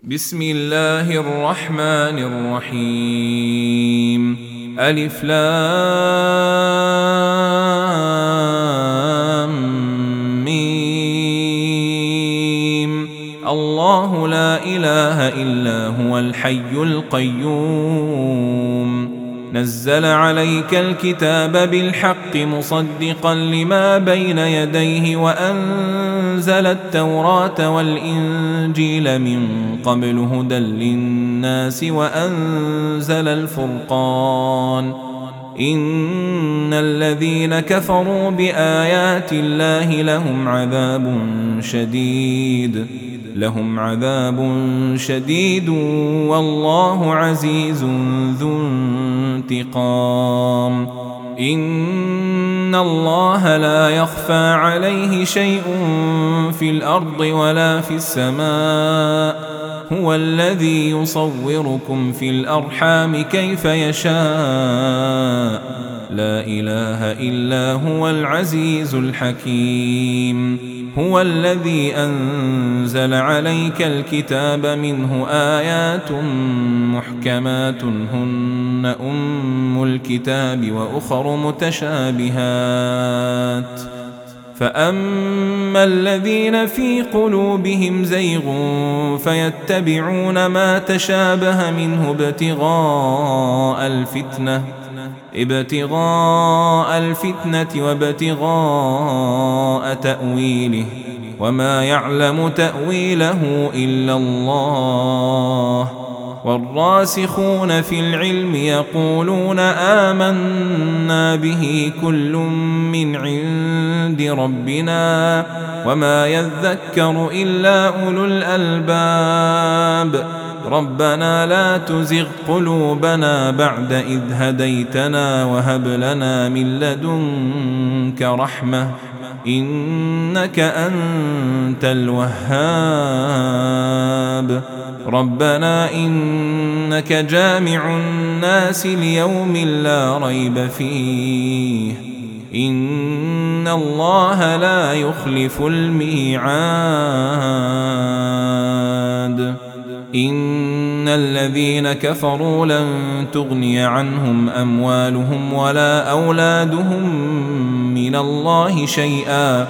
بسم الله الرحمن الرحيم. ألف لام ميم. الله لا إله إلا هو الحي القيوم. نزل عليك الكتاب بالحق مصدقا لما بين يديه وأنزل التوراة والإنجيل من قبل هدى للناس وأنزل الفرقان. إن الذين كفروا بآيات الله لهم عذاب شديد والله عزيز ذو انتقام. إن الله لا يخفى عليه شيء في الأرض ولا في السماء. هو الذي يصوركم في الأرحام كيف يشاء. لا إله إلا هو العزيز الحكيم. هو الذي أنزل عليك الكتاب منه آيات محكمات هن أم الكتاب وأخر متشابهات. فأما الذين في قلوبهم زيغ فيتبعون ما تشابه منه ابتغاء الفتنة وابتغاء تأويله وما يعلم تأويله إلا الله. والراسخون في العلم يقولون آمنا به كل من عند ربنا وما يذكر إلا أولو الألباب. ربنا لا تزغ قلوبنا بعد إذ هديتنا وهب لنا من لدنك رحمة إنك أنت الوهاب. ربنا إنك جامع الناس ليوم لا ريب فيه إن الله لا يخلف الميعاد. إن الذين كفروا لن تغني عنهم أموالهم ولا أولادهم من الله شيئا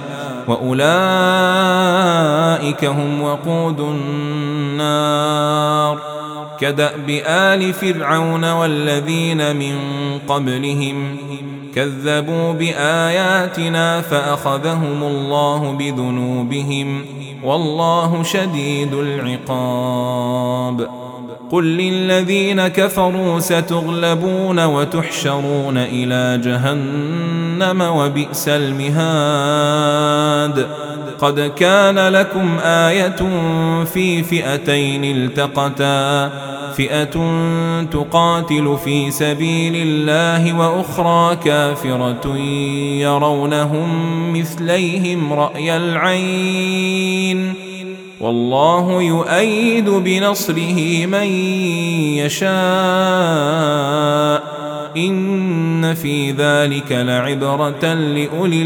وأولئك هم وقود النار. كدأب آل فرعون والذين من قبلهم كذبوا بآياتنا فأخذهم الله بذنوبهم والله شديد العقاب. قل للذين كفروا ستغلبون وتحشرون إلى جهنم وبئس المهاد. قد كان لكم آية في فئتين التقتا فئة تقاتل في سبيل الله وأخرى كافرة يرونهم مثليهم رأي العين والله يؤيد بنصره من يشاء. إن في ذلك لعبرة لأولي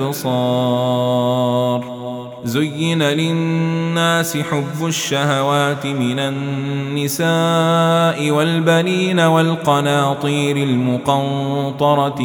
الأبصار. زين للناس حب الشهوات من النساء والبنين والقناطير المقنطرة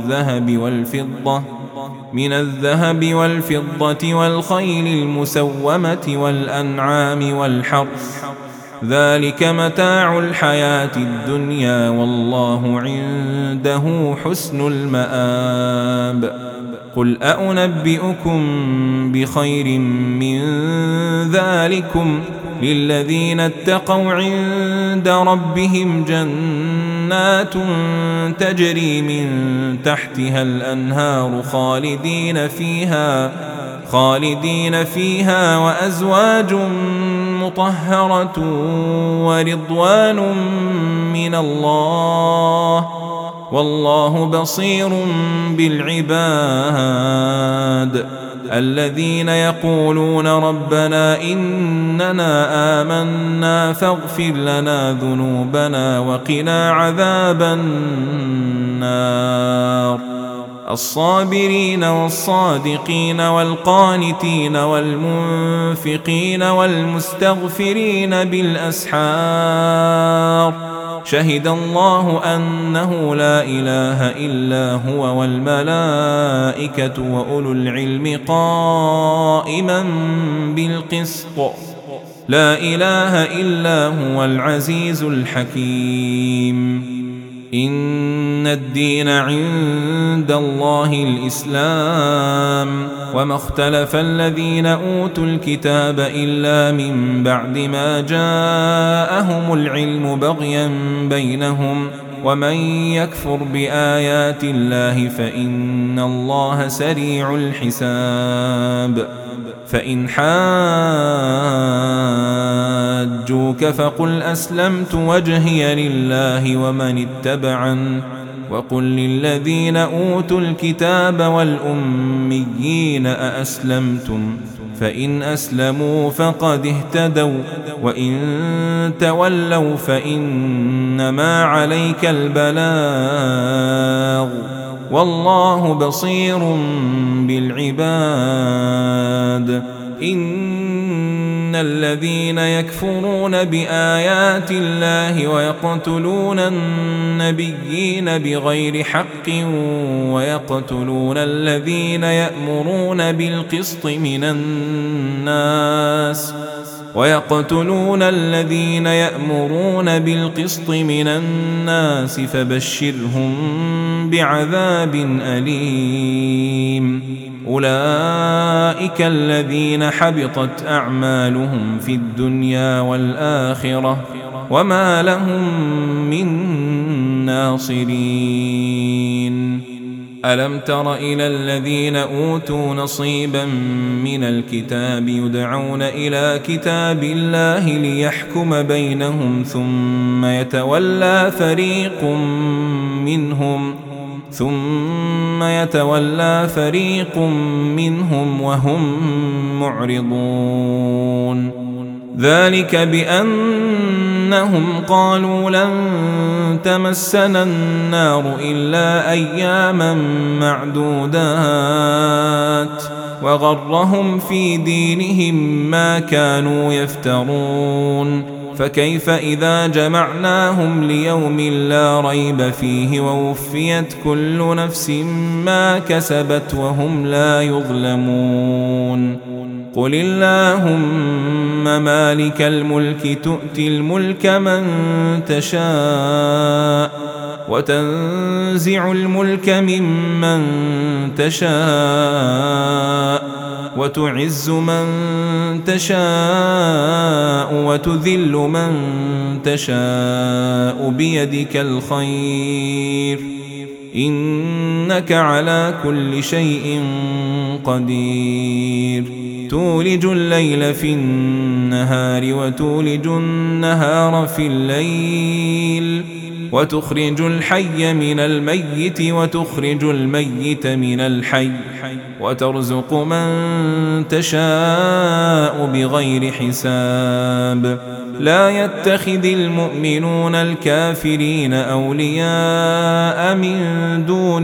من الذهب والفضة والخيل المسومة والأنعام والحرث ذلك متاع الحياة الدنيا والله عنده حسن المآب. قل أنبئكم بخير من ذلكم للذين اتقوا عند ربهم جنات تجري من تحتها الأنهار خالدين فيها وأزواج مطهرة ورضوان من الله والله بصير بالعباد. الذين يقولون ربنا إننا آمنا فاغفر لنا ذنوبنا وقنا عذاب النار. الصابرين والصادقين والقانتين والمنفقين والمستغفرين بالأسحار شهد الله أنه لا إله إلا هو والملائكة وأولو العلم قائما بالقسط لا إله إلا هو العزيز الحكيم إن الدين عند الله الإسلام وما اختلف الذين أوتوا الكتاب إلا من بعد ما جاءهم العلم بغيا بينهم ومن يكفر بآيات الله فإن الله سريع الحساب فإن حاجوك فقل أسلمت وجهي لله ومن اتبعن وقل للذين أوتوا الكتاب والأميين أأسلمتم فإن أسلموا فقد اهتدوا وإن تولوا فإنما عليك البلاغ والله بصير بالعباد إن الذين يكفرون بآيات الله ويقتلون النبيين بغير حق ويقتلون الذين يأمرون بالقسط من الناس فبشرهم بعذاب أليم أولئك الذين حبطت أعمالهم في الدنيا والآخرة وما لهم من ناصرين ألم تر إلى الذين أوتوا نصيبا من الكتاب يدعون إلى كتاب الله ليحكم بينهم ثم يتولى فريق منهم وهم معرضون ذلك بأنهم قالوا لن تمسنا النار إلا أياما معدودات وغرهم في دينهم ما كانوا يفترون فكيف إذا جمعناهم ليوم لا ريب فيه ووفيت كل نفس ما كسبت وهم لا يظلمون قل اللهم مالك الملك تؤتي الملك من تشاء وتنزع الملك ممن تشاء وتعز من تشاء وتذل من تشاء بيدك الخير إنك على كل شيء قدير تولج الليل في النهار وتولج النهار في الليل وتخرج الحي من الميت وتخرج الميت من الحي وترزق من تشاء بغير حساب لا يتخذ المؤمنون الكافرين أولياء من دون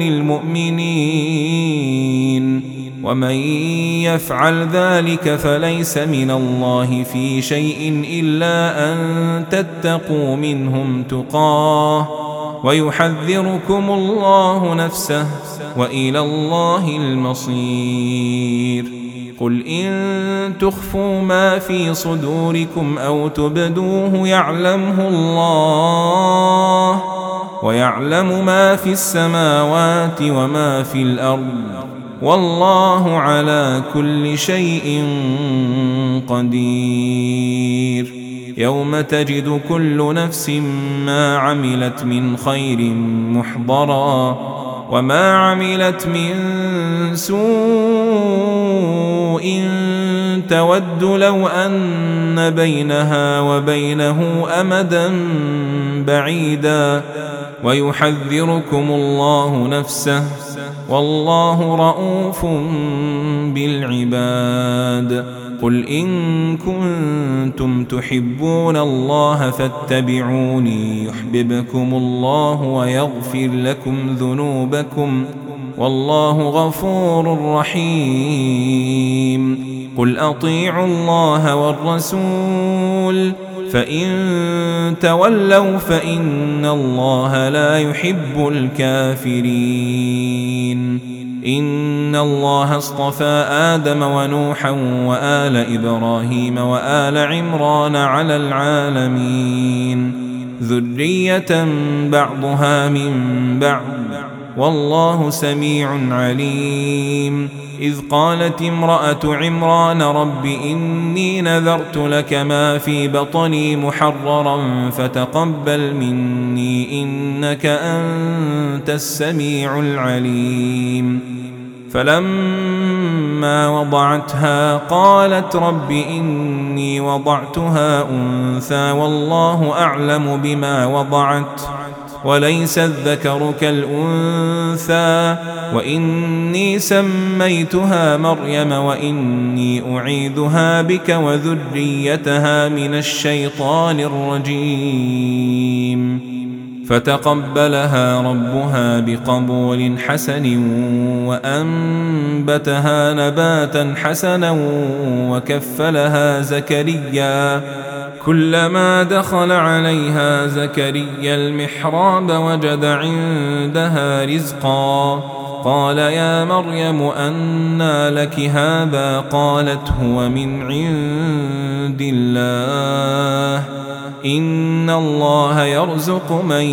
المؤمنين ومن يفعل ذلك فليس من الله في شيء إلا أن تتقوا منهم تقاه ويحذركم الله نفسه وإلى الله المصير قل إن تخفوا ما في صدوركم أو تبدوه يعلمه الله ويعلم ما في السماوات وما في الأرض والله على كل شيء قدير يوم تجد كل نفس ما عملت من خير محضرا وما عملت من سوء تود لو أن بينها وبينه أمدا بعيدا ويحذركم الله نفسه والله رؤوف بالعباد قل إن كنتم تحبون الله فاتبعوني يحببكم الله ويغفر لكم ذنوبكم والله غفور رحيم. قل أطيعوا الله والرسول فإن تولوا فإن الله لا يحب الكافرين. إن الله اصطفى آدم ونوحا وآل إبراهيم وآل عمران على العالمين ذرية بعضها من بعض والله سميع عليم. إذ قالت امرأة عمران رب إني نذرت لك ما في بطني محررا فتقبل مني إنك أنت السميع العليم. فلما وضعتها قالت رب إني وضعتها أنثى والله أعلم بما وضعت وليس الذكر كالأنثى وإني سميتها مريم وإني أعيذها بك وذريتها من الشيطان الرجيم. فتقبلها ربها بقبول حسن وأنبتها نباتا حسنا وكفلها زكريا. كلما دخل عليها زكريا المحراب وجد عندها رزقا قال يا مريم أنى لك هذا قالت هو من عند الله إن الله يرزق من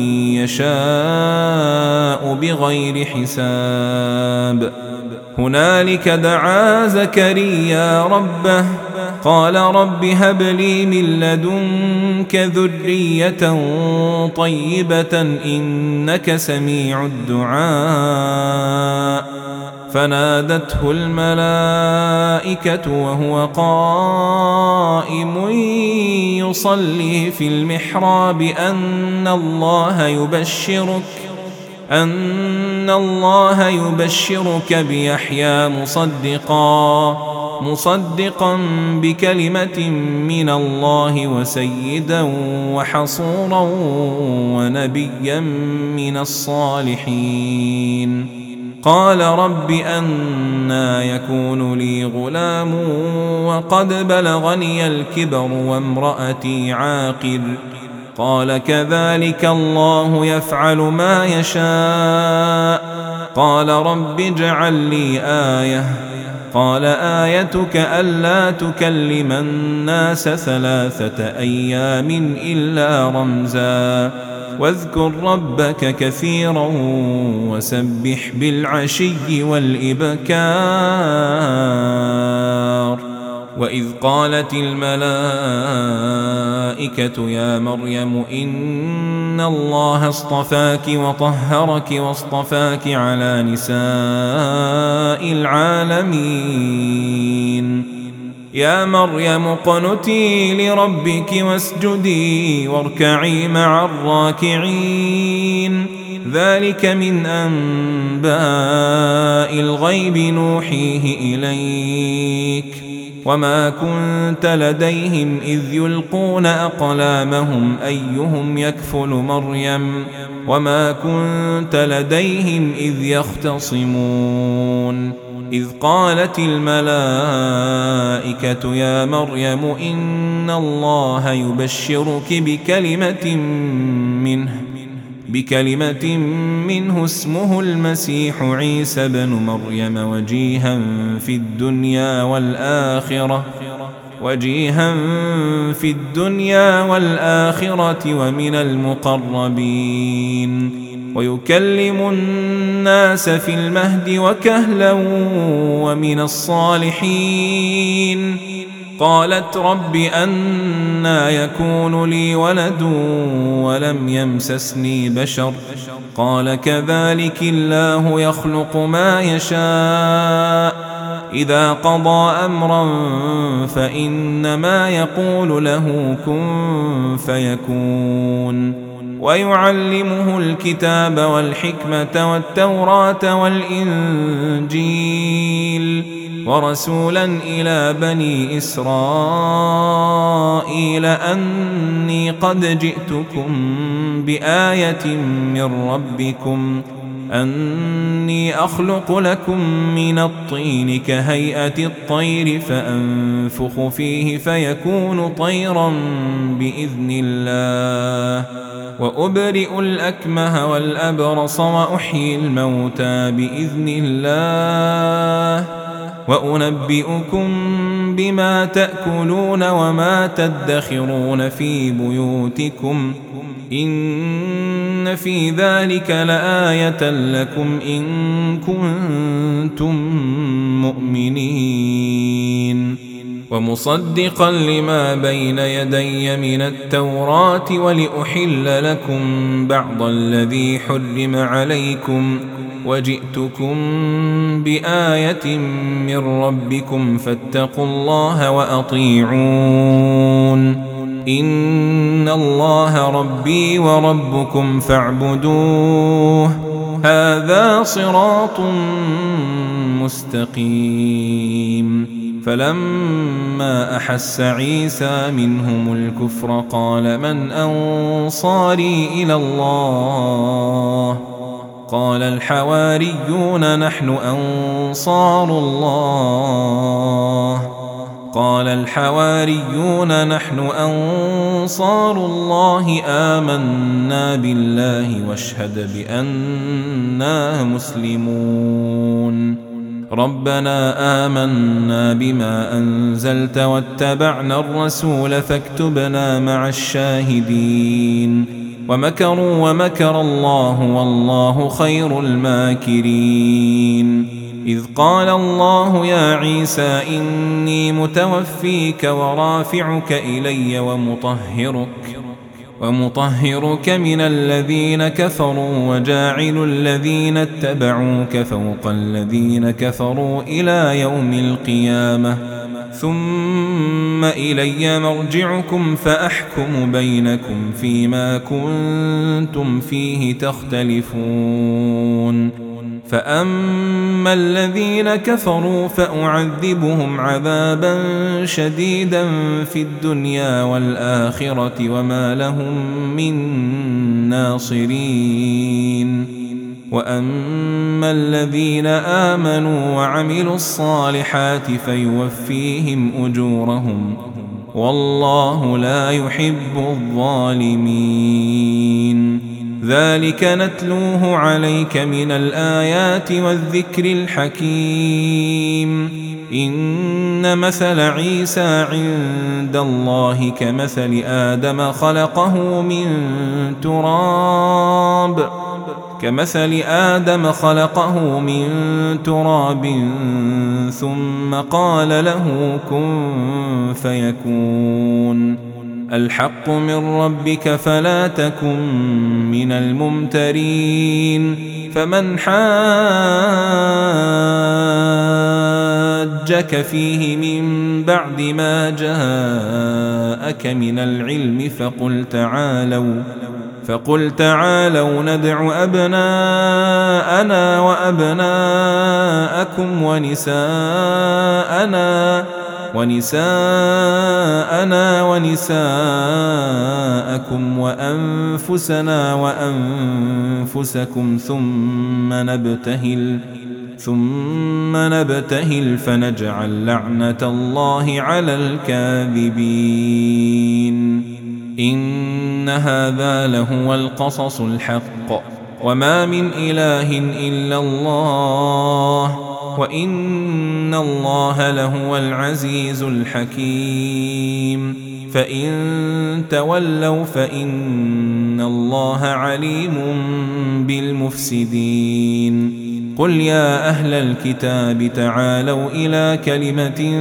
يشاء بغير حساب. هنالك دعا زكريا ربه قال رب هب لي من لدنك ذرية طيبة إنك سميع الدعاء. فنادته الملائكة وهو قائم يصلي في المحراب أن الله يبشرك بيحيى مصدقا بكلمة من الله وسيدا وحصورا ونبيا من الصالحين. قال رب أنى يكون لي غلام وقد بلغني الكبر وامرأتي عاقر قال كذلك الله يفعل ما يشاء. قال رب اجعل لي آية قال آيتك ألا تكلم الناس 3 أيام إلا رمزا واذكر ربك كثيرا وسبح بالعشي والإبكار. وإذ قالت الملائكة يا مريم إن الله اصطفاك وطهرك واصطفاك على نساء العالمين. يا مريم اقنتي لربك واسجدي واركعي مع الراكعين. ذلك من أنباء الغيب نوحيه إليك وما كنت لديهم إذ يلقون أقلامهم أيهم يكفل مريم وما كنت لديهم إذ يختصمون. إذ قالت الملائكة يا مريم إن الله يبشرك بكلمة منه اسمه المسيح عيسى بن مريم وجيها في الدنيا والآخرة ومن المقربين ويكلم الناس في المهد وكهلا ومن الصالحين. قالت رب أنى يكون لي ولد ولم يمسسني بشر قال كذلك الله يخلق ما يشاء إذا قضى أمرا فإنما يقول له كن فيكون. ويعلمه الكتاب والحكمة والتوراة والإنجيل ورسولا إلى بني إسرائيل أني قد جئتكم بآية من ربكم أني أخلق لكم من الطين كهيئة الطير فأنفخ فيه فيكون طيرا بإذن الله وأبرئ الأكمه والأبرص وأحيي الموتى بإذن الله وأنبئكم بما تأكلون وما تدخرون في بيوتكم إن في ذلك لآية لكم إن كنتم مؤمنين ومصدقا لما بين يدي من التوراة ولأحل لكم بعض الذي حرم عليكم وجئتكم بآية من ربكم فاتقوا الله وأطيعون إن الله ربي وربكم فاعبدوه هذا صراط مستقيم فلما أحس عيسى منهم الكفر قال من أنصاري إلى الله قال الحواريون نحن أنصار الله آمنا بالله واشهد بأننا مسلمون ربنا آمنا بما أنزلت واتبعنا الرسول فاكتبنا مع الشاهدين ومكروا ومكر الله والله خير الماكرين إذ قال الله يا عيسى إني متوفيك ورافعك إلي ومطهرك من الذين كفروا وجاعل الذين اتبعوك فوق الذين كفروا إلى يوم القيامة ثم إلي مرجعكم فأحكم بينكم فيما كنتم فيه تختلفون فأما الذين كفروا فأعذبهم عذابا شديدا في الدنيا والآخرة وما لهم من ناصرين وأما الذين آمنوا وعملوا الصالحات فيوفيهم أجورهم والله لا يحب الظالمين ذلك نتلوه عليك من الآيات والذكر الحكيم إن مثل عيسى عند الله كمثل آدم خلقه من تراب ثم قال له كن فيكون الحق من ربك فلا تكن من الممترين فمن حاجك فيه من بعد ما جاءك من العلم فقل تعالوا ندع أبناءنا وأبناءكم ونساءنا ونساءكم وأنفسنا وأنفسكم ثم نبتهل فنجعل لعنة الله على الكاذبين إن هذا لهو القصص الحق وما من إله إلا الله وإن الله لهو العزيز الحكيم فإن تولوا فإن الله عليم بالمفسدين قل يا أهل الكتاب تعالوا إلى كلمة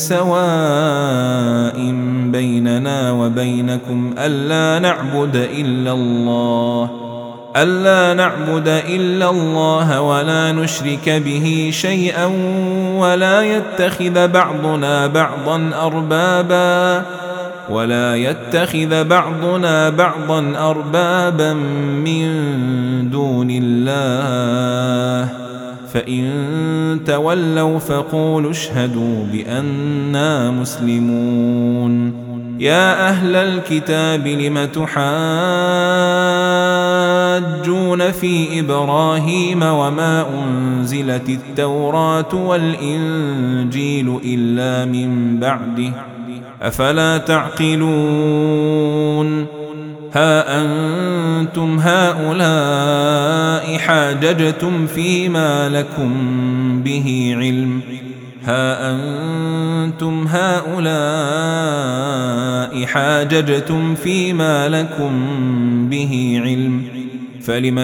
سواء بيننا وبينكم ألا نعبد إلا الله ولا نشرك به شيئا ولا يتخذ بعضنا بعضا أربابا من دون الله فإن تولوا فقولوا اشهدوا بأننا مسلمون يا أهل الكتاب لم تحاجون يحاجون في إبراهيم وما أنزلت التوراة والإنجيل إلا من بعده أفلا تعقلون ها أنتم هؤلاء حاججتم فيما لكم به علم فلم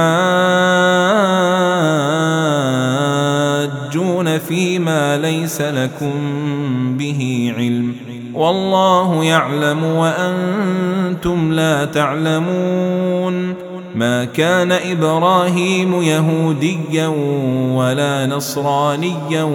تحاجون فيما ليس لكم به علم والله يعلم وأنتم لا تعلمون ما كان إبراهيم يهوديا ولا نصرانيا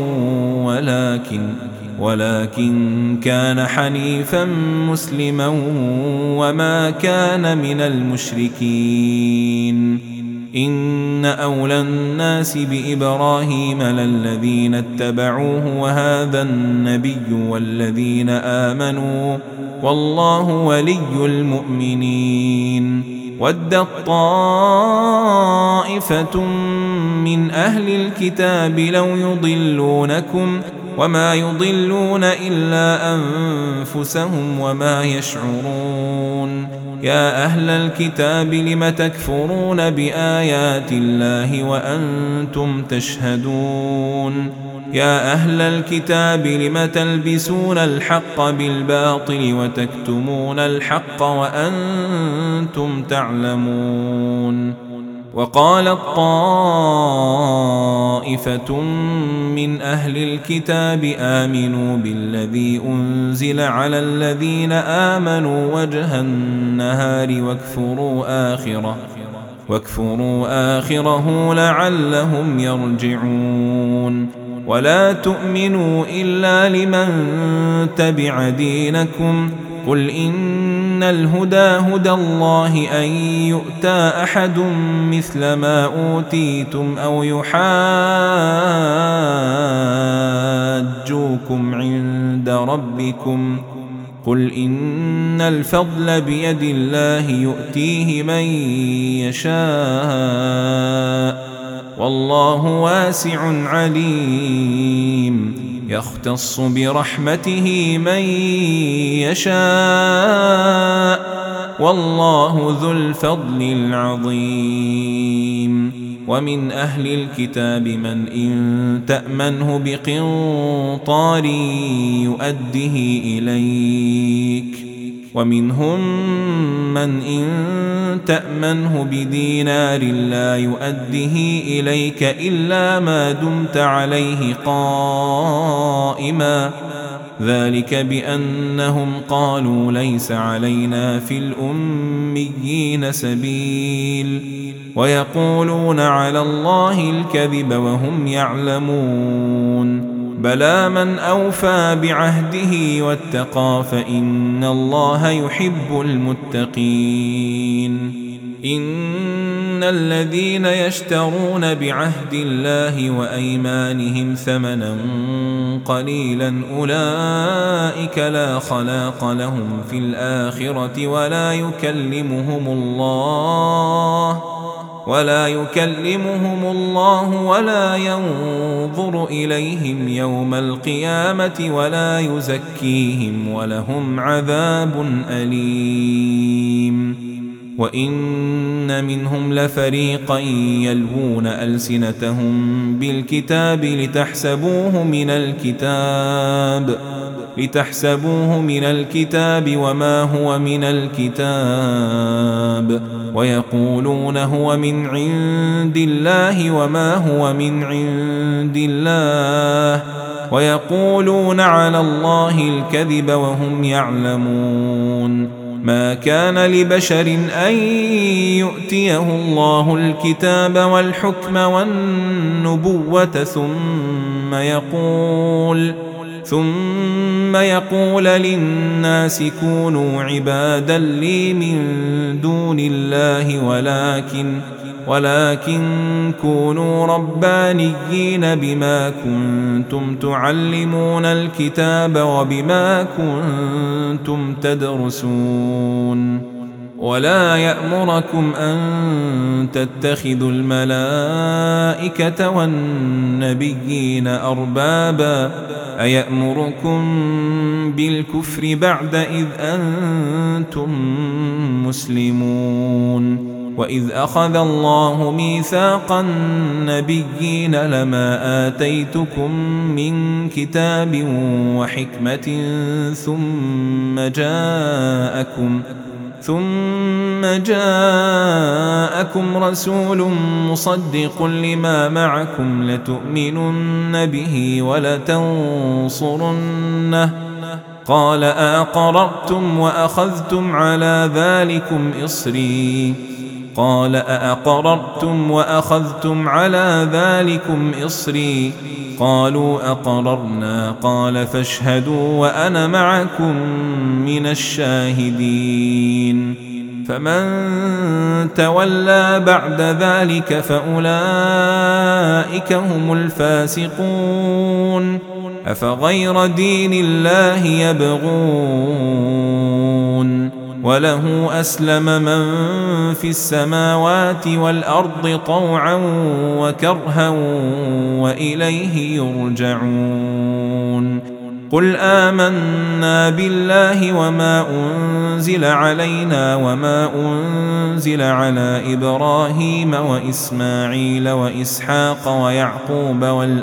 ولكن كان حنيفا مسلما وما كان من المشركين إن أولى الناس بإبراهيم للذين اتبعوه وهذا النبي والذين آمنوا والله ولي المؤمنين ودت طائفة من أهل الكتاب لو يضلونكم وما يضلون إلا أنفسهم وما يشعرون يا أهل الكتاب لم تكفرون بآيات الله وأنتم تشهدون يا أهل الكتاب لم تلبسون الحق بالباطل وتكتمون الحق وأنتم تعلمون وقالت طائفة من أهل الكتاب آمنوا بالذي أنزل على الذين آمنوا وجه النهار واكفروا آخره لعلهم يرجعون ولا تؤمنوا إلا لمن تبع دينكم قل إن الهدى هدى الله أن يؤتى أحد مثل ما أوتيتم أو يحاجوكم عند ربكم قل إن الفضل بيد الله يؤتيه من يشاء والله واسع عليم يختص برحمته من يشاء والله ذو الفضل العظيم ومن أهل الكتاب من إن تأمنه بقنطار يؤده إليك ومنهم من إن تأمنه بدينار لا يؤده إليك إلا ما دمت عليه قائما ذلك بأنهم قالوا ليس علينا في الأميين سبيل ويقولون على الله الكذب وهم يعلمون بلى من أوفى بعهده واتقى فإن الله يحب المتقين إن الذين يشترون بعهد الله وأيمانهم ثمنا قليلا أولئك لا خلاق لهم في الآخرة ولا يكلمهم الله ولا ينظر إليهم يوم القيامة ولا يزكيهم ولهم عذاب أليم وإن منهم لفريقا يلوون ألسنتهم بالكتاب لتحسبوه من الكتاب وما هو من الكتاب ويقولون هو من عند الله وما هو من عند الله ويقولون على الله الكذب وهم يعلمون ما كان لبشر أن يؤتيه الله الكتاب والحكم والنبوة ثم يقول للناس كونوا عبادا لي من دون الله ولكن كونوا ربانيين بما كنتم تعلمون الكتاب وبما كنتم تدرسون ولا يأمركم أن تتخذوا الملائكة والنبيين أربابا أيأمركم بالكفر بعد إذ أنتم مسلمون وإذ أخذ الله ميثاق النبيين لما آتيتكم من كتاب وحكمة ثم جاءكم رسول مصدق لما معكم لتؤمنن به ولتنصرنه قال أأقررتم وأخذتم على ذلكم إصري قالوا أقررنا قال فاشهدوا وأنا معكم من الشاهدين فمن تولى بعد ذلك فأولئك هم الفاسقون أفغير دين الله يبغون وله أسلم من في السماوات والأرض طوعا وكرها وإليه يرجعون قل آمنا بالله وما أنزل علينا وما أنزل على إبراهيم وإسماعيل وإسحاق ويعقوب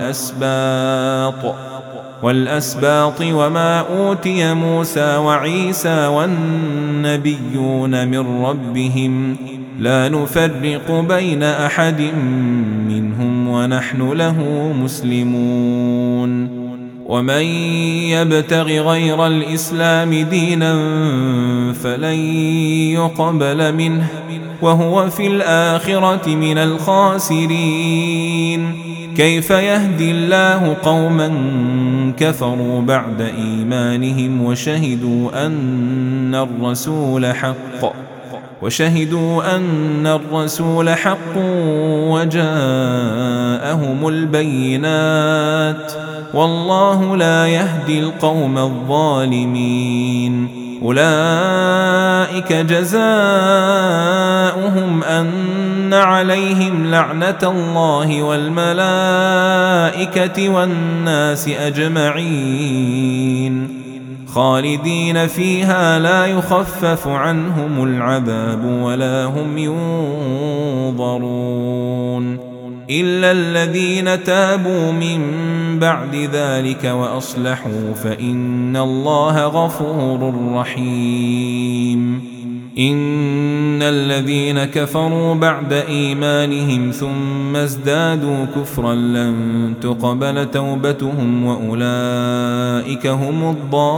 والأسباط وما أوتي موسى وعيسى والنبيون من ربهم لا نفرق بين أحد منهم ونحن له مسلمون ومن يبتغ غير الإسلام دينا فلن يقبل منه وهو في الآخرة من الخاسرين كيف يهدي الله قوما كفروا بعد إيمانهم وشهدوا أن الرسول حق وجاءهم البينات والله لا يهدي القوم الظالمين أولئك جزاؤهم أن عليهم لعنة الله والملائكة والناس أجمعين خالدين فيها لا يخفف عنهم العذاب ولا هم ينظرون إلا الذين تابوا من بعد ذلك وأصلحوا فإن الله غفور رحيم إن الذين كفروا بعد إيمانهم ثم ازدادوا كفرا لن تقبل توبتهم وأولئك هم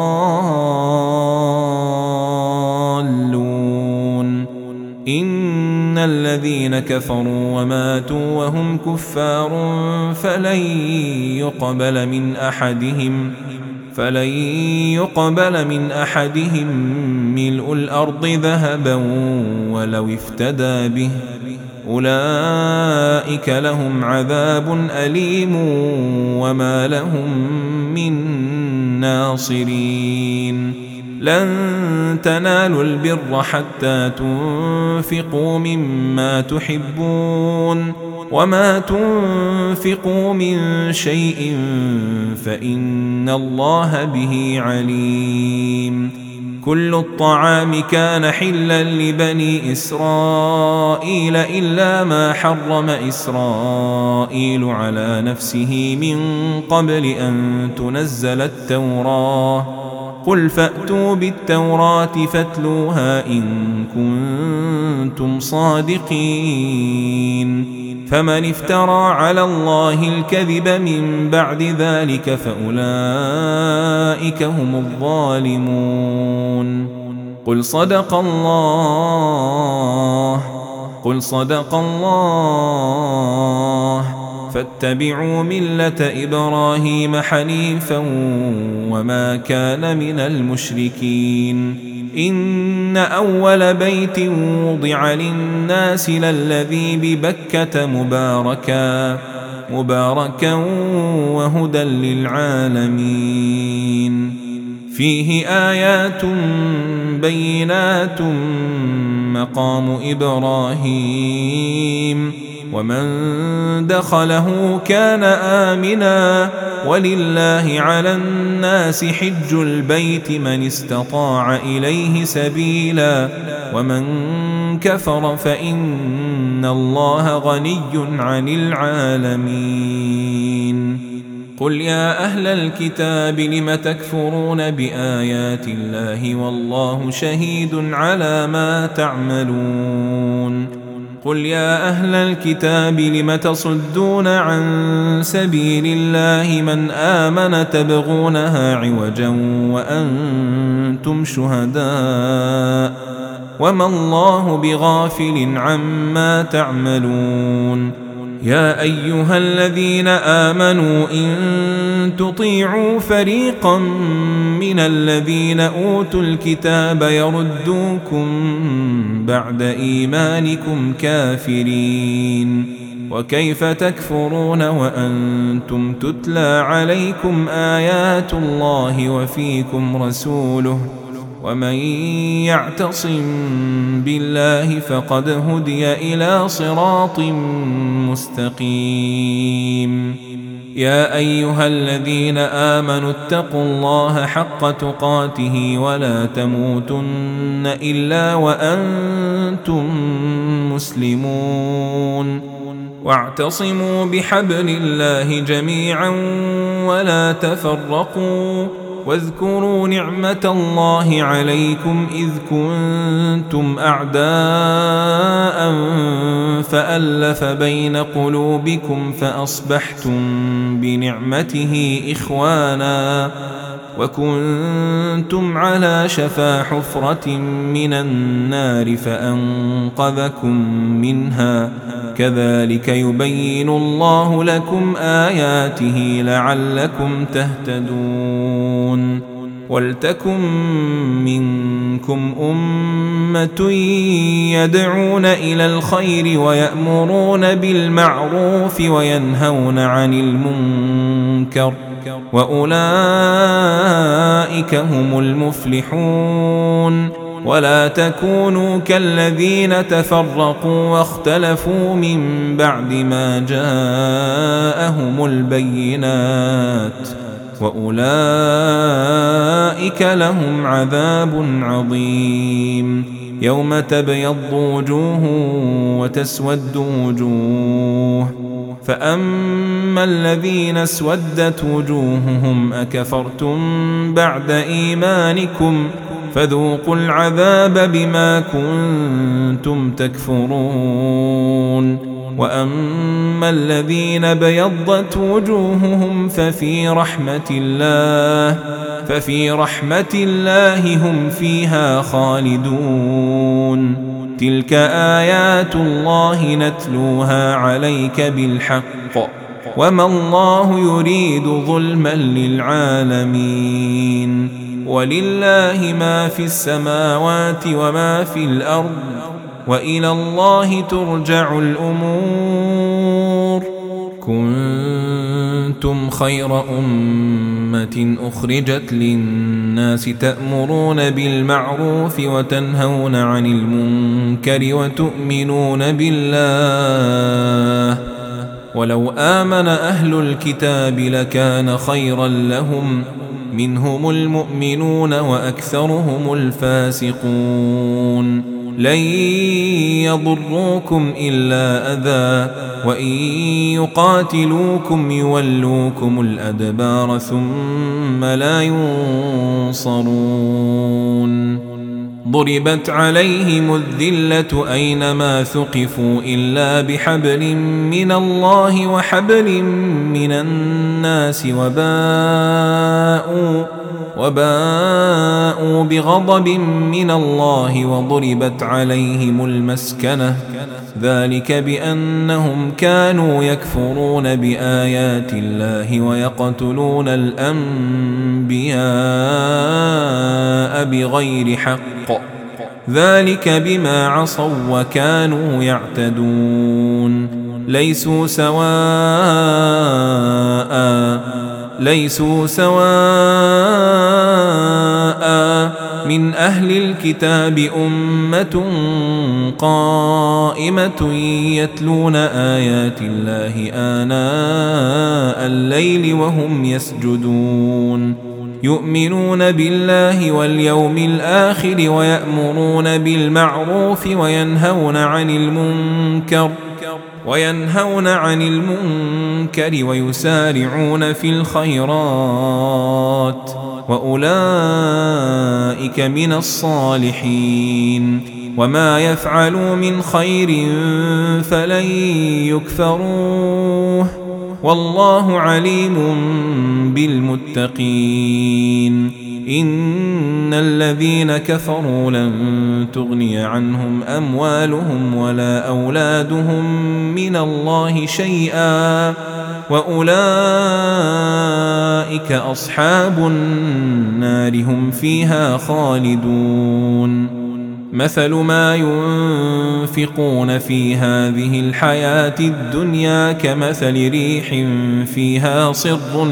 الضالون إن الذين كفروا وماتوا وهم كفار فلن يقبل من أحدهم ملء الأرض ذهبا ولو افتدى به أولئك لهم عذاب أليم وما لهم من ناصرين لن تنالوا البر حتى تنفقوا مما تحبون وما تنفقوا من شيء فإن الله به عليم كل الطعام كان حلا لبني إسرائيل إلا ما حرم إسرائيل على نفسه من قبل أن تنزل التوراة قل فأتوا بالتوراة فاتلوها إن كنتم صادقين فمن افترى على الله الكذب من بعد ذلك فأولئك هم الظالمون قل صدق الله فاتبعوا ملة إبراهيم حنيفا وما كان من المشركين إن أول بيت وضع للناس للذي ببكة مباركا وهدى للعالمين فيه آيات بينات مقام إبراهيم ومن دخله كان آمنا ولله على الناس حج البيت من استطاع إليه سبيلا ومن كفر فإن الله غني عن العالمين. قل يا أهل الكتاب لم تكفرون بآيات الله والله شهيد على ما تعملون. قل يا أهل الكتاب لم تصدون عن سبيل الله من آمن تبغونها عوجا وأنتم شهداء وما الله بغافل عما تعملون. يا أيها الذين آمنوا إن تطيعوا فريقا من الذين أوتوا الكتاب يردوكم بعد إيمانكم كافرين وكيف تكفرون وأنتم تتلى عليكم آيات الله وفيكم رسوله ومن يعتصم بالله فقد هدي إلى صراط مستقيم. يا أيها الذين آمنوا اتقوا الله حق تقاته ولا تموتن إلا وأنتم مسلمون واعتصموا بحبل الله جميعا ولا تفرقوا واذكروا نعمة الله عليكم إذ كنتم أعداء فألف بين قلوبكم فأصبحتم بنعمته إخوانا وكنتم على شفا حفرة من النار فأنقذكم منها كذلك يبين الله لكم آياته لعلكم تهتدون. ولتكن منكم أمة يدعون إلى الخير ويأمرون بالمعروف وينهون عن المنكر وأولئك هم المفلحون. ولا تكونوا كالذين تفرقوا واختلفوا من بعد ما جاءهم البينات وأولئك لهم عذاب عظيم. يوم تبيض وجوه وتسود وجوه فأما الذين اسودت وجوههم أكفرتم بعد إيمانكم فذوقوا العذاب بما كنتم تكفرون. وأما الذين بيضت وجوههم ففي رحمة الله هم فيها خالدون. تلك آيات الله نتلوها عليك بالحق وما الله يريد ظلما للعالمين. ولله ما في السماوات وما في الأرض وإلى الله ترجع الأمور. كنتم خير أمة أخرجت للناس تأمرون بالمعروف وتنهون عن المنكر وتؤمنون بالله ولو آمن أهل الكتاب لكان خيرا لهم منهم المؤمنون وأكثرهم الفاسقون. لن يضروكم إلا أذى وإن يقاتلوكم يولوكم الأدبار ثم لا ينصرون. ضربت عليهم الذلة أينما ثقفوا إلا بحبل من الله وحبل من الناس وباءوا بغضب من الله وضربت عليهم المسكنة ذلك بأنهم كانوا يكفرون بآيات الله ويقتلون الأنبياء بغير حق ذلك بما عصوا وكانوا يعتدون. ليسوا سواء من أهل الكتاب أمة قائمة يتلون آيات الله آناء الليل وهم يسجدون يؤمنون بالله واليوم الآخر ويأمرون بالمعروف وينهون عن المنكر ويسارعون في الخيرات وأولئك من الصالحين وما يفعلوا من خير فلن يكفروه والله عليم بالمتقين إن الذين كفروا لن تغني عنهم أموالهم ولا أولادهم من الله شيئا وأولئك أصحاب النار هم فيها خالدون مثل ما ينفقون في هذه الحياة الدنيا كمثل ريح فيها صر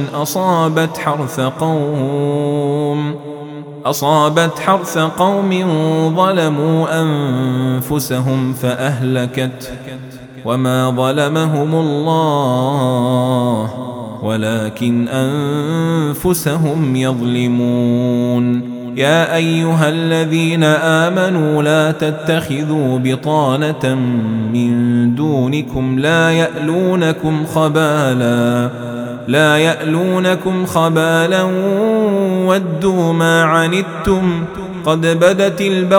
أصابت حرث قوم ظلموا أنفسهم فأهلكت وما ظلمهم الله ولكن أنفسهم يظلمون يا أيها الذين آمنوا لا تتخذوا بطانة من دونكم لا يألونكم خبالا ودوا ما عنتم قد بدت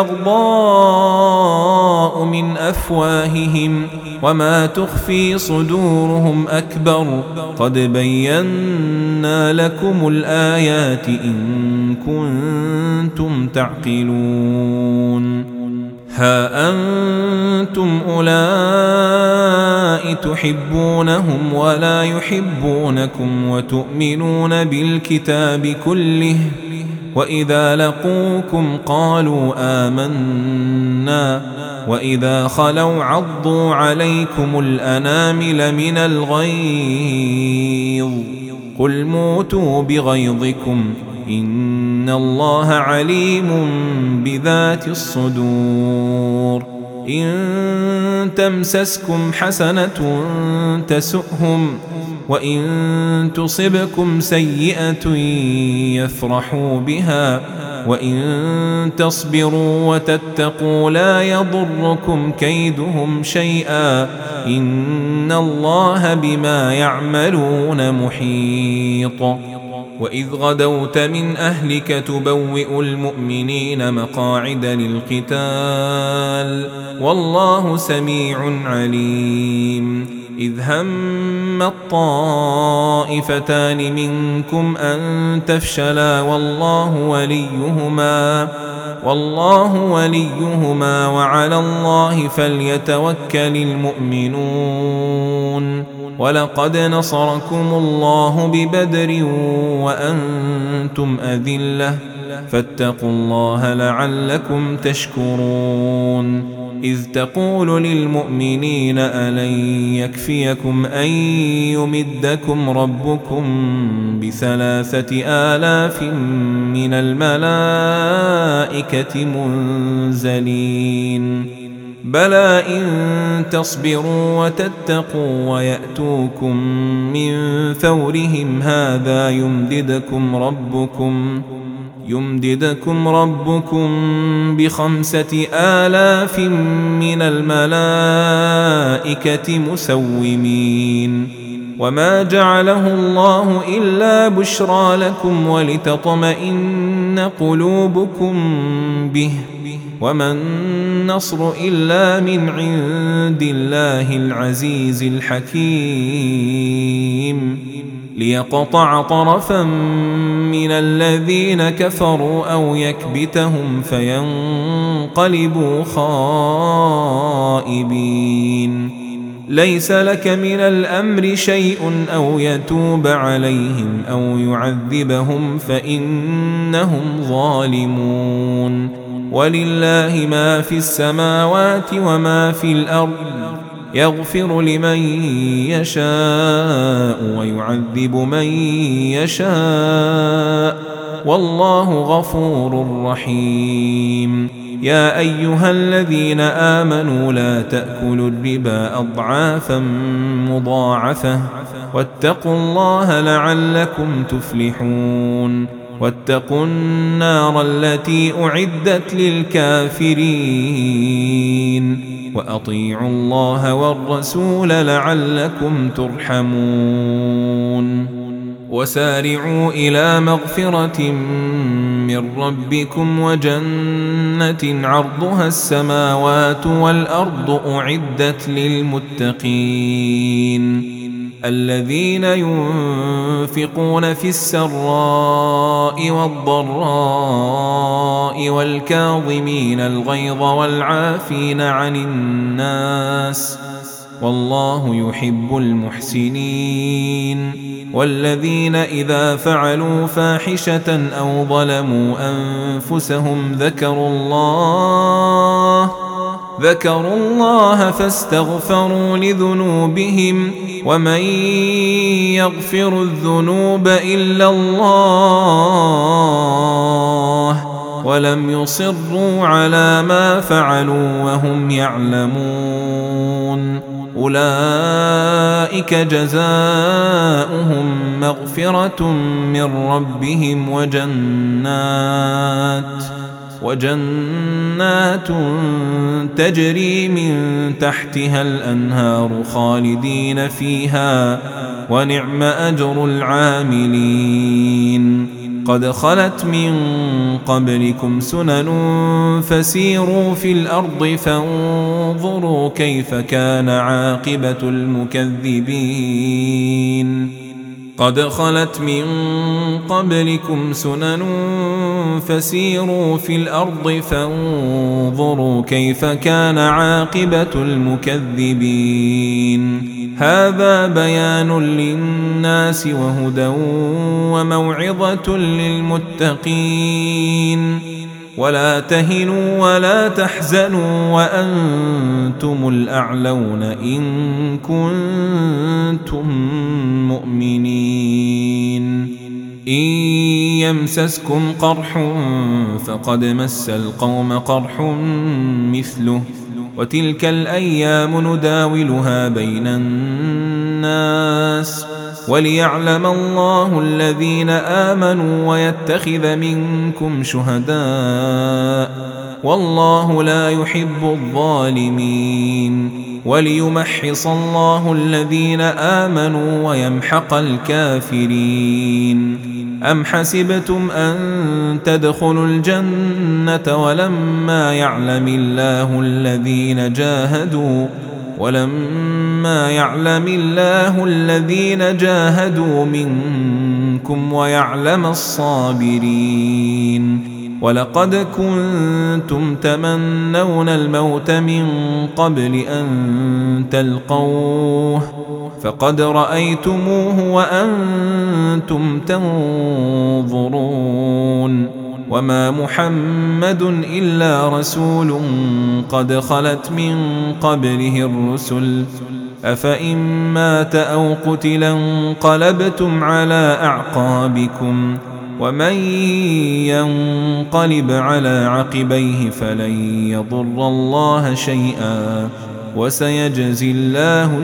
البغضاء من أفواههم وما تخفي صدورهم أكبر قد بينا لكم الآيات إن كنتم تعقلون ها أنتم أولئك تحبونهم ولا يحبونكم وتؤمنون بالكتاب كله وإذا لقوكم قالوا آمنا وإذا خلوا عضوا عليكم الأنامل من الغيظ قل موتوا بغيظكم إن الله عليم بذات الصدور إن تمسسكم حسنة تسؤهم وإن تصبكم سيئة يفرحوا بها وإن تصبروا وتتقوا لا يضركم كيدهم شيئا إن الله بما يعملون محيط وإذ غدوت من أهلك تبوئ المؤمنين مقاعد للقتال والله سميع عليم إذ هم الطائفتان منكم أن تفشلا والله وليهما وعلى الله فليتوكل المؤمنون ولقد نصركم الله ببدر وأنتم أذلة فاتقوا الله لعلكم تشكرون إذ تقول للمؤمنين ألن يكفيكم أن يمدكم ربكم ب3,000 من الملائكة منزلين بلى إن تصبروا وتتقوا ويأتوكم من فورهم هذا يمددكم ربكم ب5,000 من الملائكة مسومين وما جعله الله إلا بشرى لكم ولتطمئن قلوبكم به وما النصر إلا من عند الله العزيز الحكيم ليقطع طرفا من الذين كفروا أو يكبتهم فينقلبوا خائبين ليس لك من الأمر شيء أو يتوب عليهم أو يعذبهم فإنهم ظالمون ولله ما في السماوات وما في الأرض يغفر لمن يشاء ويعذب من يشاء والله غفور رحيم. يا أيها الذين آمنوا لا تأكلوا الربا أضعافا مضاعفة واتقوا الله لعلكم تفلحون. واتقوا النار التي أعدت للكافرين وأطيعوا الله والرسول لعلكم ترحمون. وسارعوا إلى مغفرة من ربكم وجنة عرضها السماوات والأرض أعدت للمتقين الذين ينفقون في السراء والضراء والكاظمين الغيظ والعافين عن الناس والله يحب المحسنين. والذين إذا فعلوا فاحشة أو ظلموا أنفسهم ذكروا الله فاستغفروا لذنوبهم ومن يغفر الذنوب إلا الله ولم يصروا على ما فعلوا وهم يعلمون أولئك جزاؤهم مغفرة من ربهم وجنات تجري من تحتها الأنهار خالدين فيها ونعم أجر العاملين. قد خلت من قبلكم سنن فسيروا في الأرض فانظروا كيف كان عاقبة المكذبين. قد خلت من قبلكم سنن فسيروا في الأرض فانظروا كيف كان عاقبة المكذبين. هذا بيان للناس وهدى وموعظة للمتقين. ولا تهنوا ولا تحزنوا وأنتم الأعلون إن كنتم مؤمنين. إن يمسسكم قرح فقد مس القوم قرح مثله وتلك الأيام نداولها بين الناس وليعلم الله الذين آمنوا ويتخذ منكم شهداء والله لا يحب الظالمين وليمحص الله الذين آمنوا ويمحق الكافرين. أم حسبتم أن تدخلوا الجنة ولما يعلم الله الذين جاهدوا منكم ويعلم الصابرين. ولقد كنتم تمنون الموت من قبل أن تلقوه فقد رأيتموه وأنتم تنظرون. وما محمد إلا رسول قد خلت من قبله الرسل أفإن مات أو قتل انقلبتم على أعقابكم ومن ينقلب على عقبيه فلن يضر الله شيئا وسيجزي الله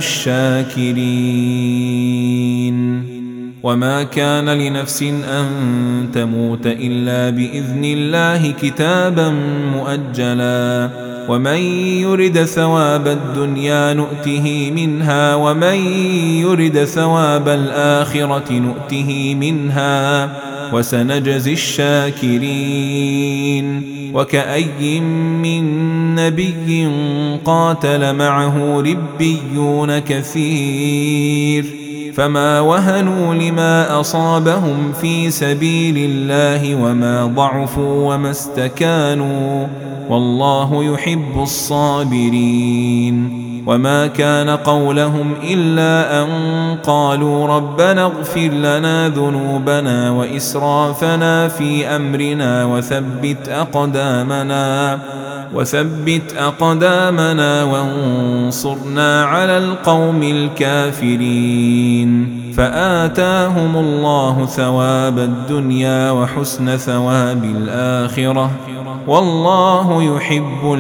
الشاكرين. وما كان لنفس أن تموت إلا بإذن الله كتابا مؤجلا ومن يرد ثواب الدنيا نؤته منها ومن يرد ثواب الآخرة نؤته منها وسنجزي الشاكرين. وكأي من نبي قاتل معه ربيون كثير فما وهنوا لما أصابهم في سبيل الله وما ضعفوا وما استكانوا والله يحب الصابرين. وما كان قولهم إلا أن قالوا ربنا اغفر لنا ذنوبنا وإسرافنا في أمرنا وثبت أقدامنا وانصرنا على القوم الكافرين. فآتاهم الله ثواب الدنيا وحسن ثواب الآخرة، والله يحب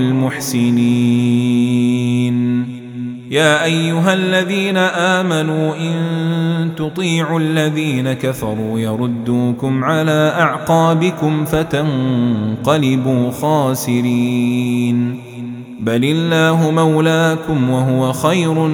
المحسنين. يا أيها الذين آمنوا إن تطيعوا الذين كفروا يردوكم على أعقابكم فتنقلبوا خاسرين. بل الله مولاكم وهو خير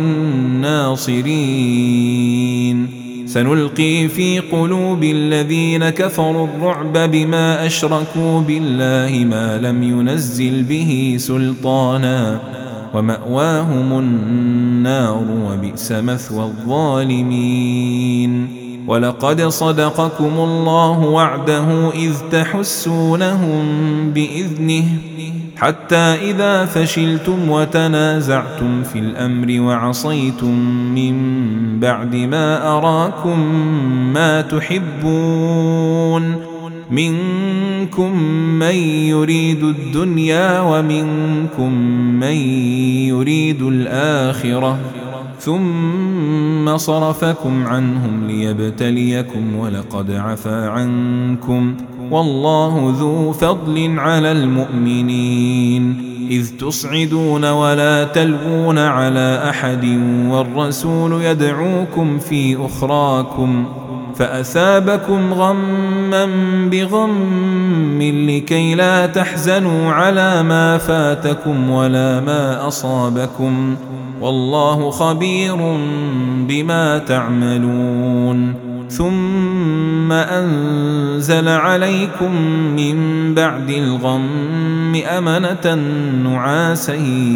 الناصرين. سنلقي في قلوب الذين كفروا الرعب بما أشركوا بالله ما لم ينزل به سلطانا، ومأواهم النار وبئس مثوى الظالمين. ولقد صدقكم الله وعده إذ تحسونهم بإذنه حتى إذا فشلتم وتنازعتم في الأمر وعصيتم من بعد ما أراكم ما تحبون، منكم من يريد الدنيا ومنكم من يريد الآخرة، ثم صرفكم عنهم ليبتليكم ولقد عفا عنكم، والله ذو فضل على المؤمنين. إذ تصعدون ولا تلوون على أحد والرسول يدعوكم في أخراكم فأثابكم غما بغم لكي لا تحزنوا على ما فاتكم ولا ما أصابكم، والله خبير بما تعملون. ثم أنزل عليكم من بعد الغم أمنة نعاسا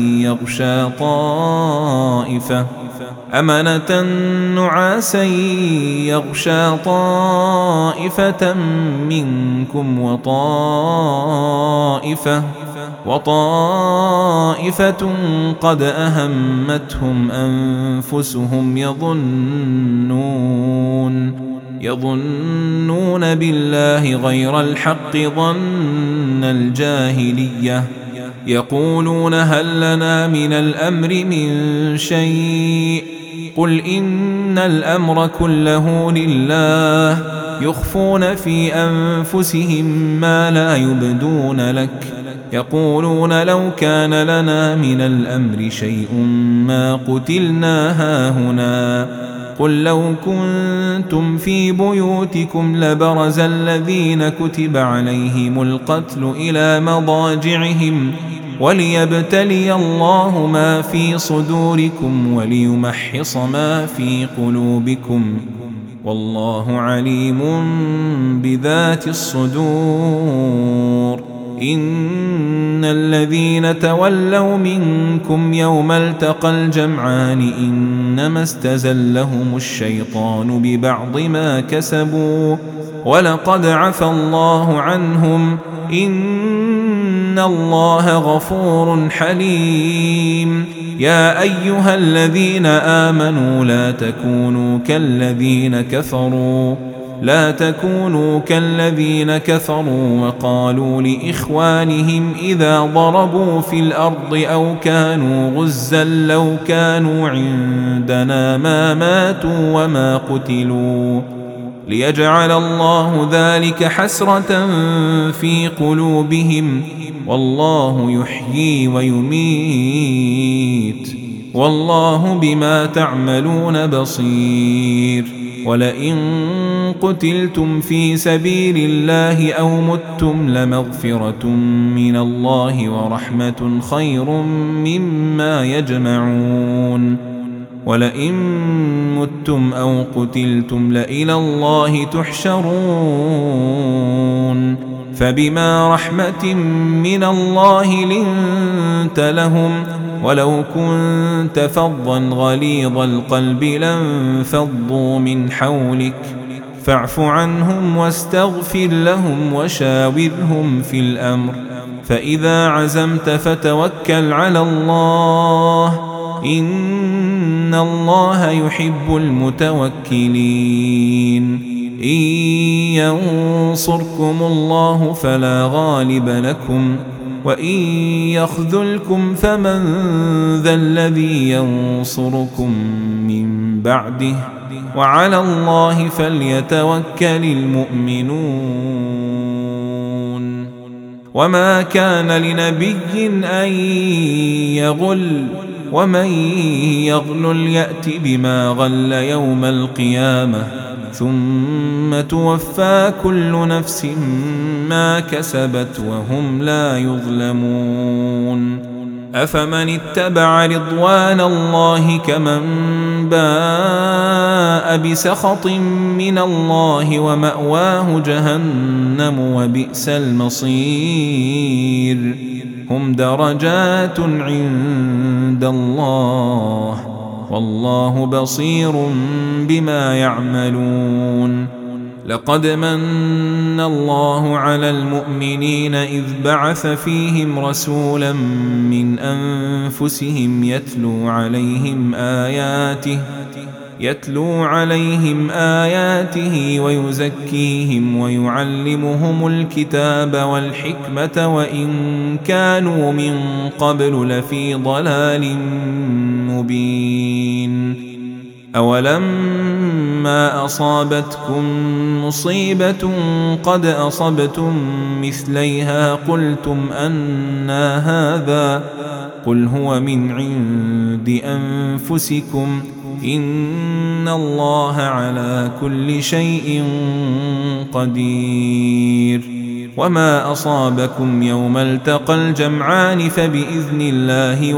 يغشى طائفة منكم وطائفة قد أهمتهم أنفسهم يظنون بالله غير الحق ظن الجاهلية، يقولون هل لنا من الأمر من شيء، قل إن الأمر كله لله، يخفون في أنفسهم ما لا يبدون لك، يقولون لو كان لنا من الأمر شيء ما قتلنا هاهنا، قل لو كنتم في بيوتكم لبرز الذين كتب عليهم القتل إلى مضاجعهم وليبتلي الله ما في صدوركم وليمحص ما في قلوبكم، والله عليم بذات الصدور. إن الذين تولوا منكم يوم التقى الجمعان إنما استزلهم الشيطان ببعض ما كسبوا ولقد عفى الله عنهم، إن الله غفور حليم. يا أيها الذين آمنوا لا تكونوا كالذين كفروا وقالوا لإخوانهم إذا ضربوا في الأرض أو كانوا غزا لو كانوا عندنا ما ماتوا وما قتلوا، ليجعل الله ذلك حسرة في قلوبهم، والله يحيي ويميت، والله بما تعملون بصير. ولئن قتلتم في سبيل الله أو متم لمغفرة من الله ورحمة خير مما يجمعون. ولئن متم أو قتلتم لإلى الله تحشرون. فبما رحمة من الله لنت لهم، ولو كنت فظا غليظ القلب لانفضوا من حولك، فاعف عنهم واستغفر لهم وشاورهم في الأمر، فإذا عزمت فتوكل على الله، إن الله يحب المتوكلين. إن ينصركم الله فلا غالب لكم وإن يخذلكم فمن ذا الذي ينصركم من بعده وعلى الله فليتوكل المؤمنون وما كان لنبي أن يغل ومن يغل يأت بما غل يوم القيامة ثم توفى كل نفس ما كسبت وهم لا يظلمون أفمن اتبع رضوان الله كمن باء بسخط من الله ومأواه جهنم وبئس المصير هم درجات عند الله والله بصير بما يعملون لقد من الله على المؤمنين إذ بعث فيهم رسولا من أنفسهم يتلو عليهم آياته ويزكيهم ويعلمهم الكتاب والحكمة وإن كانوا من قبل لفي ضلال مبين أولما أصابتكم مصيبة قد أصبتم مثليها قلتم أنى هذا قل هو من عند أنفسكم إن الله على كل شيء قدير وما أصابكم يوم التقى الجمعان فبإذن الله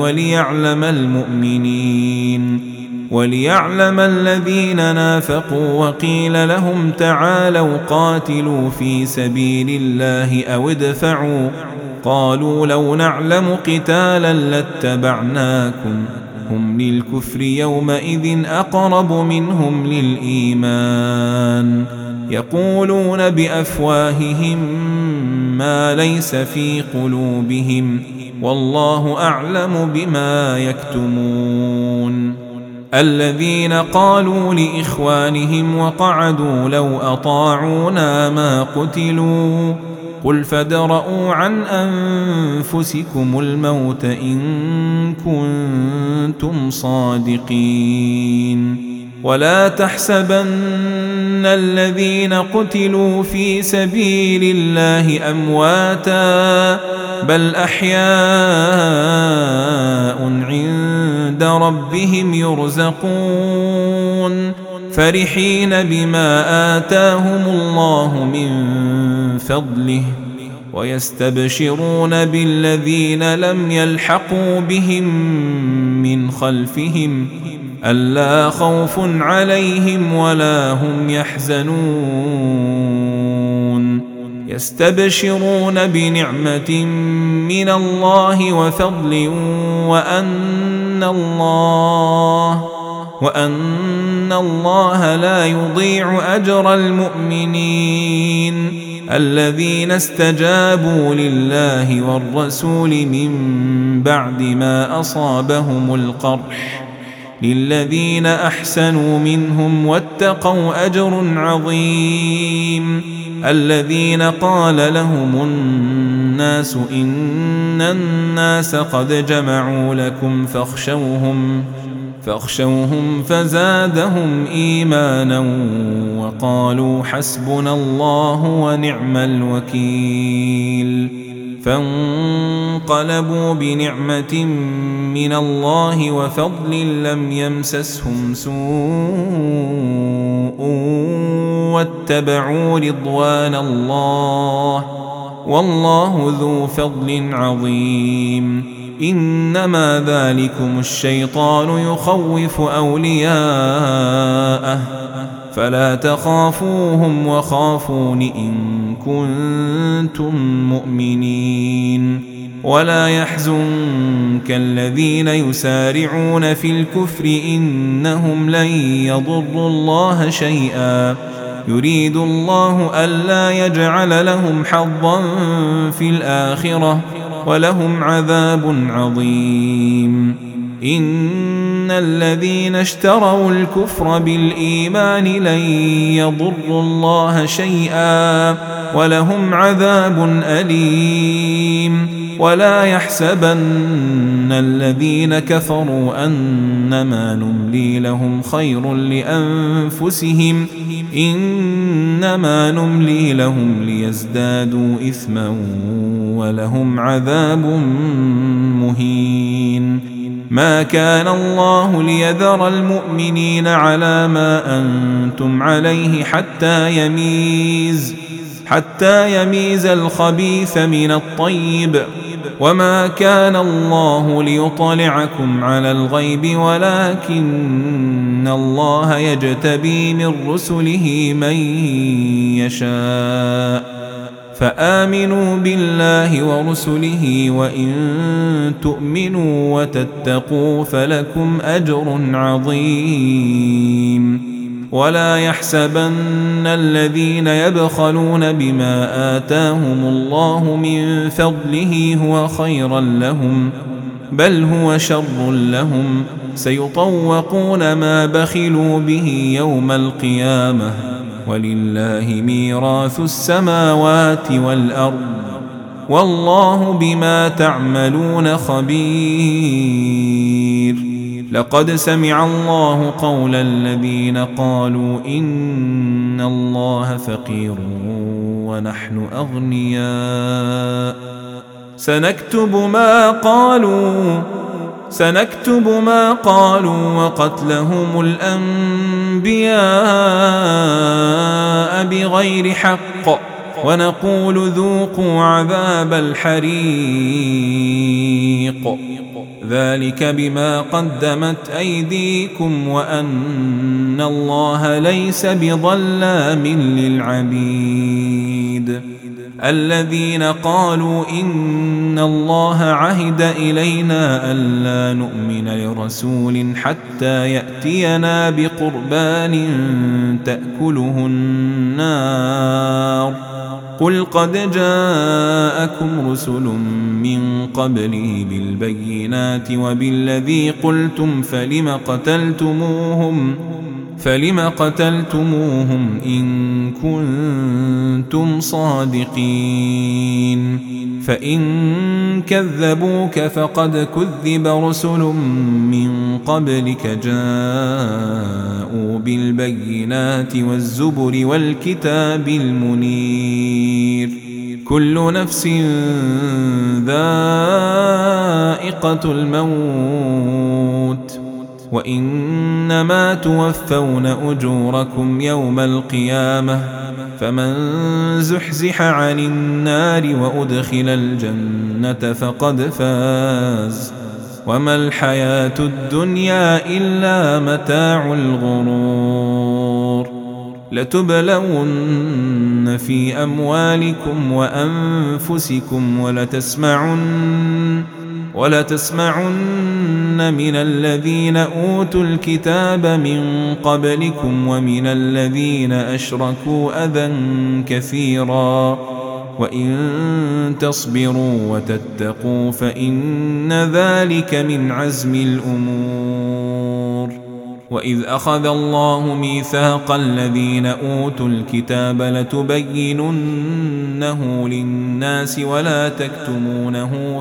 وليعلم الذين نافقوا وقيل لهم تعالوا قاتلوا في سبيل الله أو ادفعوا قالوا لو نعلم قتالا لاتبعناكم هم للكفر يومئذ أقرب منهم للإيمان يقولون بأفواههم ما ليس في قلوبهم والله أعلم بما يكتمون الذين قالوا لإخوانهم وقعدوا لو أطاعونا ما قتلوا قل فادرءوا عن أنفسكم الموت إن كنتم صادقين ولا تحسبن الذين قتلوا في سبيل الله أمواتا بل أحياء عند ربهم يرزقون فرحين بما آتاهم الله من فضله ويستبشرون بالذين لم يلحقوا بهم من خلفهم ألا خوف عليهم ولا هم يحزنون يستبشرون بنعمة من الله وفضل وأن الله لا يضيع أجر المؤمنين الذين استجابوا لله والرسول من بعد ما أصابهم القرح للذين أحسنوا منهم واتقوا أجر عظيم الذين قال لهم الناس إن الناس قد جمعوا لكم فاخشوهم فزادهم إيمانا وقالوا حسبنا الله ونعم الوكيل فانقلبوا بنعمة من الله وفضل لم يمسسهم سوء واتبعوا رضوان الله والله ذو فضل عظيم إنما ذلكم الشيطان يخوف أولياءه فلا تخافوهم وخافون إن كنتم مؤمنين ولا يحزنك الذين يسارعون في الكفر إنهم لن يضروا الله شيئا يريد الله ألا يجعل لهم حظا في الآخرة ولهم عذاب عظيم إن الذين اشتروا الكفر بالإيمان لن يضروا الله شيئا ولهم عذاب أليم ولا يحسبن الذين كفروا أنما نملي لهم خير لأنفسهم إنما نملي لهم ليزدادوا إثما ولهم عذاب مهين. ما كان الله ليذر المؤمنين على ما أنتم عليه حتى يميز الخبيث من الطيب، وما كان الله ليطلعكم على الغيب ولكن الله يجتبي من رسله من يشاء، فآمنوا بالله ورسله وإن تؤمنوا وتتقوا فلكم أجر عظيم. ولا يحسبن الذين يبخلون بما آتاهم الله من فضله هو خيرا لهم، بل هو شر لهم، سيطوقون ما بخلوا به يوم القيامة، ولله ميراث السماوات والأرض، والله بما تعملون خبير. لقد سمع الله قول الذين قالوا إن الله فقير ونحن أغنياء، سنكتب ما قالوا وقتلهم الأنبياء بغير حق، ونقول ذوقوا عذاب الحريق، ذلك بما قدمت أيديكم وأن الله ليس بظلام للعبيد. الذين قالوا إن الله عهد إلينا ألا نؤمن لرسول حتى يأتينا بقربان تأكله النار، قل قد جاءكم رسل من قبلي بالبينات وبالذي قلتم فلم قتلتموهم إن كنتم صادقين. فإن كذبوك فقد كذب رسل من قبلك جاءوا بالبينات والزبر والكتاب المنير، كل نفس ذائقة الموت، وإنما توفون أجوركم يوم القيامة، فمن زحزح عن النار وأدخل الجنة فقد فاز، وما الحياة الدنيا إلا متاع الغرور. لتبلون في أموالكم وأنفسكم ولتسمعن من الذين أوتوا الكتاب من قبلكم ومن الذين أشركوا أذى كثيرا، وإن تصبروا وتتقوا فإن ذلك من عزم الأمور. وإذ أخذ الله ميثاق الذين أوتوا الكتاب لتبيننه للناس ولا تكتمونه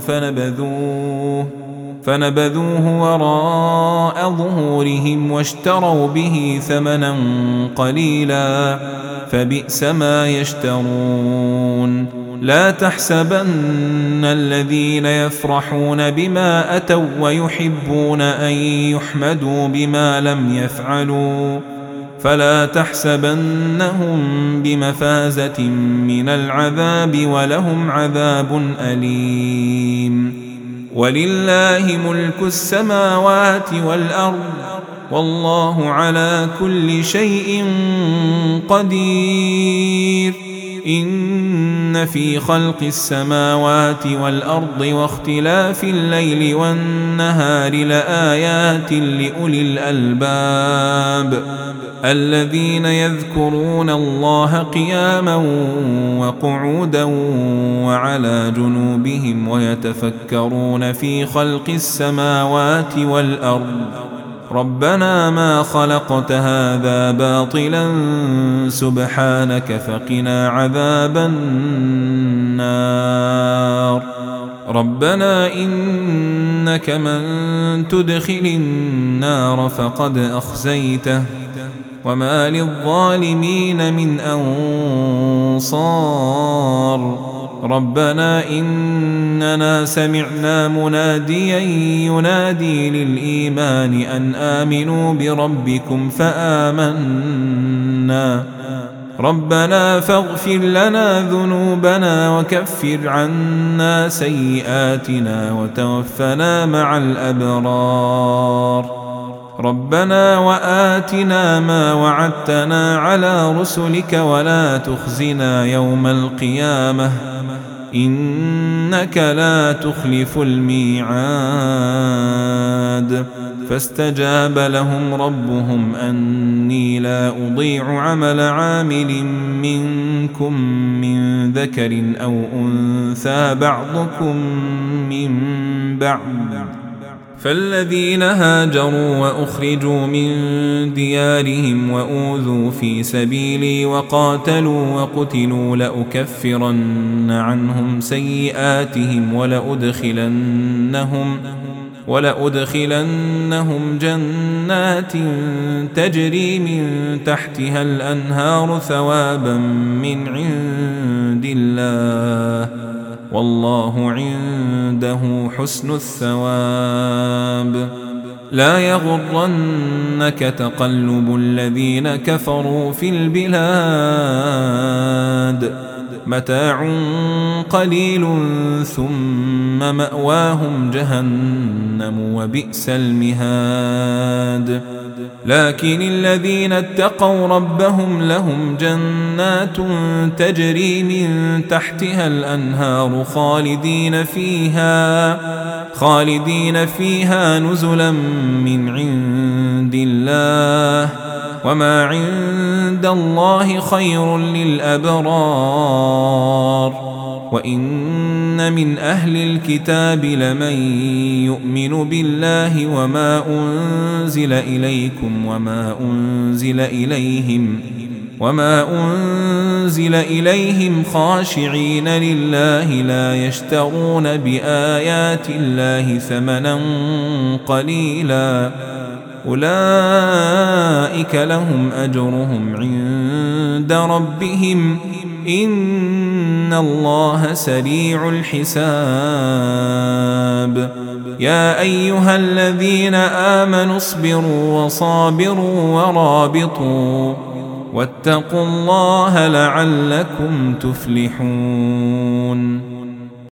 فنبذوه وراء ظهورهم واشتروا به ثمنا قليلا، فبئس ما يشترون. لا تحسبن الذين يفرحون بما أتوا ويحبون أن يحمدوا بما لم يفعلوا، فلا تحسبنهم بمفازة من العذاب ولهم عذاب أليم. ولله ملك السماوات والأرض، والله على كل شيء قدير. إن في خلق السماوات والأرض واختلاف الليل والنهار لآيات لأولي الألباب، الذين يذكرون الله قياما وقعودا وعلى جنوبهم ويتفكرون في خلق السماوات والأرض ربنا ما خلقت هذا باطلا سبحانك فقنا عذاب النار. ربنا إنك من تدخل النار فقد أخزيته وما للظالمين من أنصار ربنا إننا سمعنا مناديا ينادي للإيمان أن آمنوا بربكم فآمنا ربنا فاغفر لنا ذنوبنا وكفر عنا سيئاتنا وتوفنا مع الأبرار ربنا وآتنا ما وعدتنا على رسلك ولا تخزنا يوم القيامة إنك لا تخلف الميعاد فاستجاب لهم ربهم أني لا أضيع عمل عامل منكم من ذكر أو أنثى بعضكم من بعض فالذين هاجروا وأخرجوا من ديارهم وأوذوا في سبيلي وقاتلوا وقتلوا لأكفرن عنهم سيئاتهم ولأدخلنهم جنات تجري من تحتها الأنهار ثوابا من عند الله والله عنده حسن الثواب لا يغرنك تقلب الذين كفروا في البلاد متاع قليل ثم مأواهم جهنم وبئس المهاد لكن الذين اتقوا ربهم لهم جنات تجري من تحتها الأنهار خالدين فيها نزلا من عند الله وما عند الله خير للأبرار وإن من أهل الكتاب لمن يؤمن بالله وما أنزل إليكم وما أنزل إليهم خاشعين لله لا يشترون بآيات الله ثمنا قليلا أولئك لهم أجرهم عند ربهم إن الله سريع الحساب يا أيها الذين آمنوا اصبروا وصابروا ورابطوا واتقوا الله لعلكم تفلحون